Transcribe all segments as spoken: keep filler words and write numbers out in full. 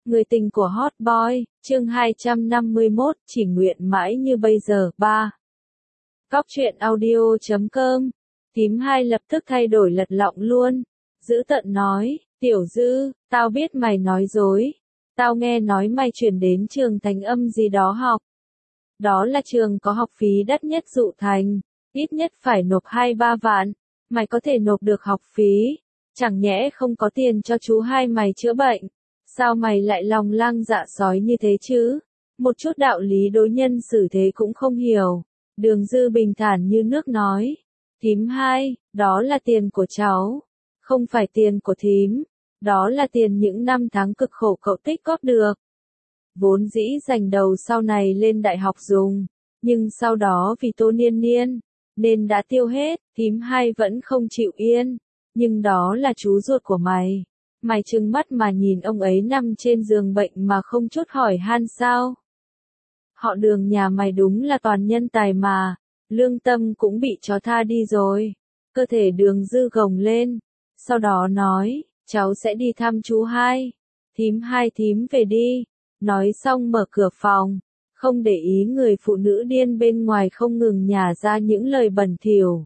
Người tình của Hot Boy, chương hai trăm năm mươi mốt, chỉ nguyện mãi như bây giờ, ba. Góc truyện audio chấm com, Tím hai lập tức thay đổi lật lọng luôn. Dữ tợn nói, Tiểu Dư, tao biết mày nói dối. Tao nghe nói mày chuyển đến trường Thành Âm gì đó học. Đó là trường có học phí đắt nhất Dụ Thành, ít nhất phải nộp hai ba vạn. Mày có thể nộp được học phí, chẳng nhẽ không có tiền cho chú hai mày chữa bệnh. Sao mày lại lòng lang dạ sói như thế chứ? Một chút đạo lý đối nhân xử thế cũng không hiểu. Đường Dư bình thản như nước nói. Thím hai, đó là tiền của cháu. Không phải tiền của thím. Đó là tiền những năm tháng cực khổ cậu tích góp được. Vốn dĩ dành đầu sau này lên đại học dùng. Nhưng sau đó vì Tô Niên Niên, nên đã tiêu hết. Thím hai vẫn không chịu yên. Nhưng đó là chú ruột của mày. Mày trừng mắt mà nhìn ông ấy nằm trên giường bệnh mà không chút hỏi han sao? Họ Đường nhà mày đúng là toàn nhân tài mà, lương tâm cũng bị chó tha đi rồi. Cơ thể Đường Dư gồng lên, sau đó nói, cháu sẽ đi thăm chú hai. Thím hai thím về đi. Nói xong mở cửa phòng, không để ý người phụ nữ điên bên ngoài không ngừng nhả ra những lời bẩn thỉu.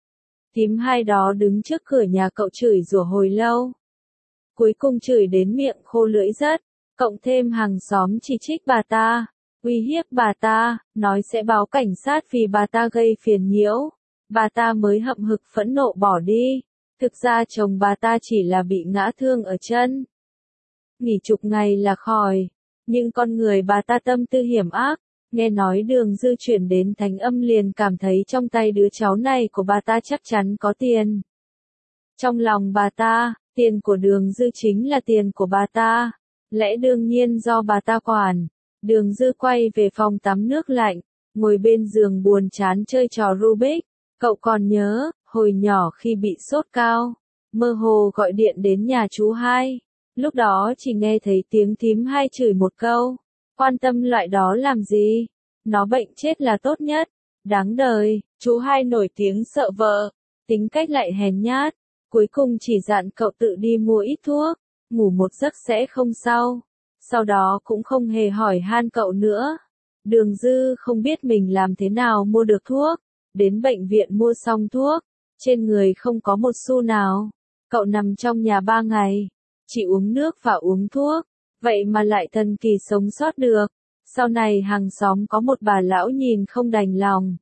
Thím hai đó đứng trước cửa nhà cậu chửi rủa hồi lâu. Cuối cùng chửi đến miệng khô lưỡi rất, cộng thêm hàng xóm chỉ trích bà ta, uy hiếp bà ta, nói sẽ báo cảnh sát vì bà ta gây phiền nhiễu. Bà ta mới hậm hực phẫn nộ bỏ đi. Thực ra chồng bà ta chỉ là bị ngã thương ở chân. Nghỉ chục ngày là khỏi, nhưng con người bà ta tâm tư hiểm ác. Nghe nói Đường Dư chuyển đến Thành Âm liền cảm thấy trong tay đứa cháu này của bà ta chắc chắn có tiền. Trong lòng bà ta, tiền của Đường Dư chính là tiền của bà ta, lẽ đương nhiên do bà ta quản. Đường Dư quay về phòng tắm nước lạnh, ngồi bên giường buồn chán chơi trò Rubik. Cậu còn nhớ, hồi nhỏ khi bị sốt cao, mơ hồ gọi điện đến nhà chú hai. Lúc đó chỉ nghe thấy tiếng thím hai chửi một câu, quan tâm loại đó làm gì, nó bệnh chết là tốt nhất, đáng đời. Chú hai nổi tiếng sợ vợ, tính cách lại hèn nhát. Cuối cùng chỉ dặn cậu tự đi mua ít thuốc, ngủ một giấc sẽ không sao. Sau đó cũng không hề hỏi han cậu nữa. Đường Dư không biết mình làm thế nào mua được thuốc. Đến bệnh viện mua xong thuốc, trên người không có một xu nào. Cậu nằm trong nhà ba ngày, chỉ uống nước và uống thuốc, vậy mà lại thần kỳ sống sót được. Sau này hàng xóm có một bà lão nhìn không đành lòng,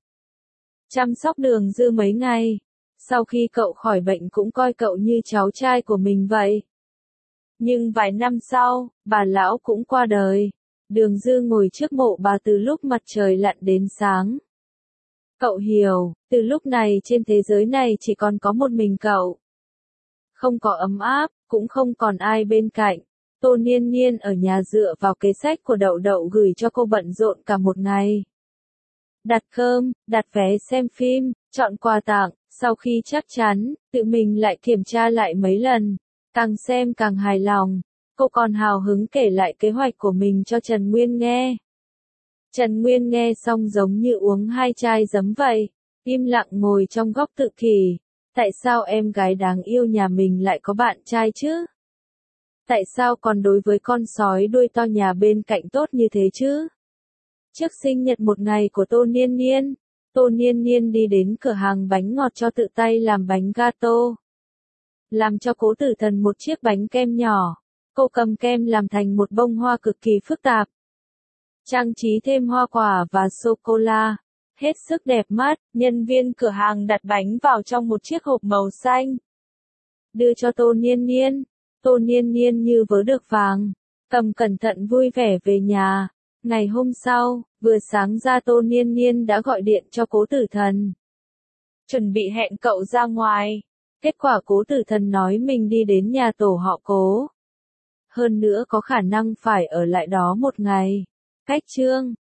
chăm sóc Đường Dư mấy ngày. Sau khi cậu khỏi bệnh cũng coi cậu như cháu trai của mình vậy. Nhưng vài năm sau, bà lão cũng qua đời. Đường Dư ngồi trước mộ bà từ lúc mặt trời lặn đến sáng. Cậu hiểu, từ lúc này trên thế giới này chỉ còn có một mình cậu. Không có ấm áp, cũng không còn ai bên cạnh. Tô Niên Niên ở nhà dựa vào kế sách của Đậu Đậu gửi cho cô bận rộn cả một ngày. Đặt cơm, đặt vé xem phim, chọn quà tặng. Sau khi chắc chắn, tự mình lại kiểm tra lại mấy lần. Càng xem càng hài lòng. Cô còn hào hứng kể lại kế hoạch của mình cho Trần Nguyên nghe. Trần Nguyên nghe xong giống như uống hai chai giấm vậy. Im lặng ngồi trong góc tự kỷ. Tại sao em gái đáng yêu nhà mình lại có bạn trai chứ? Tại sao còn đối với con sói đuôi to nhà bên cạnh tốt như thế chứ? Trước sinh nhật một ngày của Tô Niên Niên, Tô Niên Niên đi đến cửa hàng bánh ngọt cho tự tay làm bánh gato. Làm cho Cố Tử Thần một chiếc bánh kem nhỏ. Cô cầm kem làm thành một bông hoa cực kỳ phức tạp. Trang trí thêm hoa quả và sô-cô-la. Hết sức đẹp mắt, nhân viên cửa hàng đặt bánh vào trong một chiếc hộp màu xanh. Đưa cho Tô Niên Niên. Tô Niên Niên như vớ được vàng. Cầm cẩn thận vui vẻ về nhà. Ngày hôm sau, vừa sáng ra Tô Niên Niên đã gọi điện cho Cố Tử Thần. Chuẩn bị hẹn cậu ra ngoài. Kết quả Cố Tử Thần nói mình đi đến nhà tổ họ Cố. Hơn nữa có khả năng phải ở lại đó một ngày. Cách chương